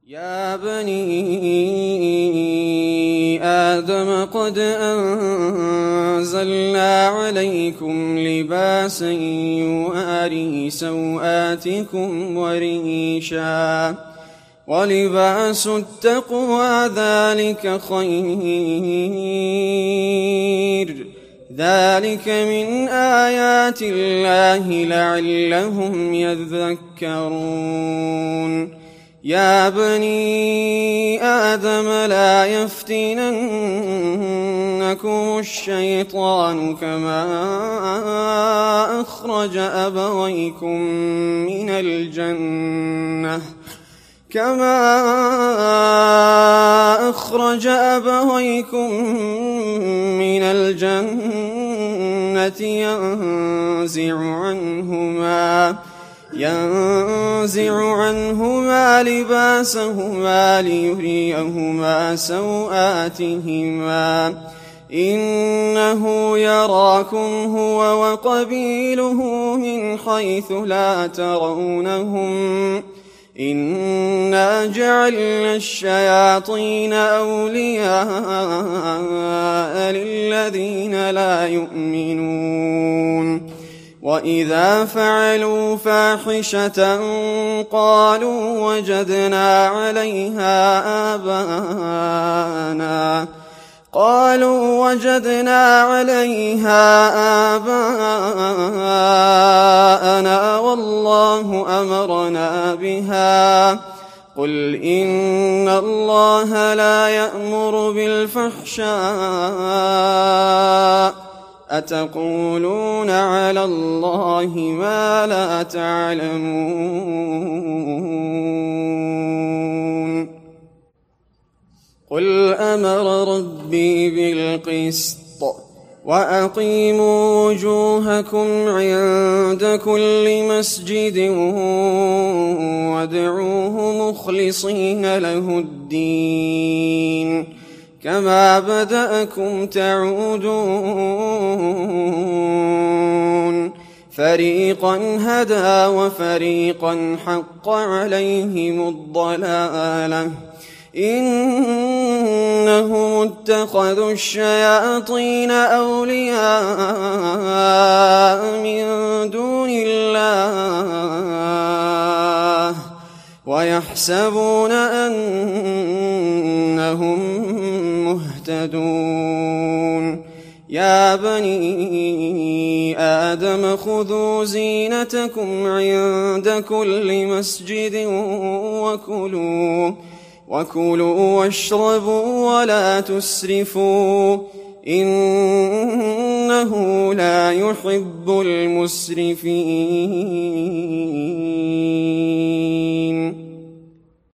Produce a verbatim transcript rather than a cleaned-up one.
يا بني آدم قد أنزلنا عليكم لباسا يواري سوآتكم وريشا ولباس التقوى ذلك خير ذلك من آيات الله لعلهم يذكرون. يا بني آدم لا يفتننكم الشيطان كما أخرج أبويكم من الجنة كما أخرج أبويكم من الجنة ينزع عنهما ينزع عنهما لباسهما ليريهما سوآتهما إنه يراكم هو وقبيله من حيث لا ترونهم إنا جعلنا الشياطين أولياء للذين لا يؤمنون وإذا فعلوا فاحشة قالوا وجدنا عليها آباءنا قالوا وجدنا عليها آباءنا والله أمرنا بها قل إن الله لا يأمر بالفحشاء أتقولون على الله ما لا تعلمون. قل أمر ربي بالقسط وأقيموا وجوهكم عند كل مسجد وادعوه مخلصين له الدين كما بدأكم تعودون فريقا هدى وفريقا حق عليهم الضلالة إنهم اتخذوا الشياطين أولياء من دون الله ويحسبون أنهم مهتدون. يا بني آدم خذوا زينتكم عند كل مسجد وكلوا وكلوا واشربوا ولا تسرفوا إنه لا يحب المسرفين.